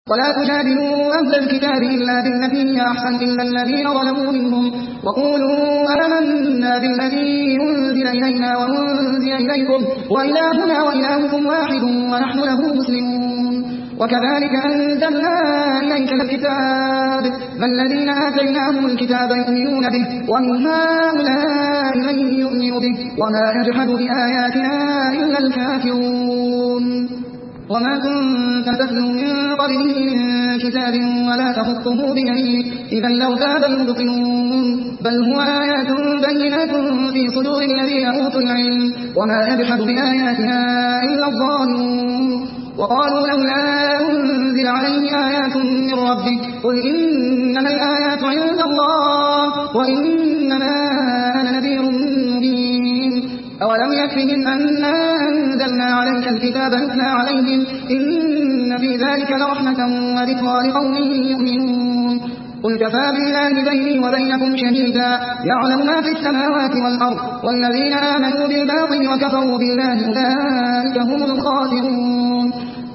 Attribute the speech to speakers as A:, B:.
A: ولا تجادلوا أهل الكتاب إلا بالتي هي أحسن إلا الذين ظلموا منهم وقولوا آمنا بالذي أنزل إلينا وأنزل إليكم وإلهنا وإلهكم واحد ونحن له مسلمون وكذلك أنزلنا إليك الكتاب فالذين آتيناهم الكتاب يؤمنون به ومن هؤلاء من يؤمن به وما يجحد بآياتنا إلا الكافرون وما كنت تتلو من قبله من كتاب ولا تخطه بيمينك إذا لارتاب المبطلون بل هو آيات بينات في صدور الذين أوتوا العلم وما يجحد بآياتنا إلا الظالمون وقالوا لولا أنزل عليه آيات من ربه قل إنما الآيات عند الله وإنما أنا نذير مبين أولم يكفهم أنا أنزلنا عليك الكتاب يتلى عليهم إن في ذلك لرحمة وذكرى لقوم يؤمنون قل كفى بالله بيني وبينكم شهيدا يعلم ما في السماوات والأرض والذين آمنوا بالباطل وكفروا بالله أولئك هم الخاسرون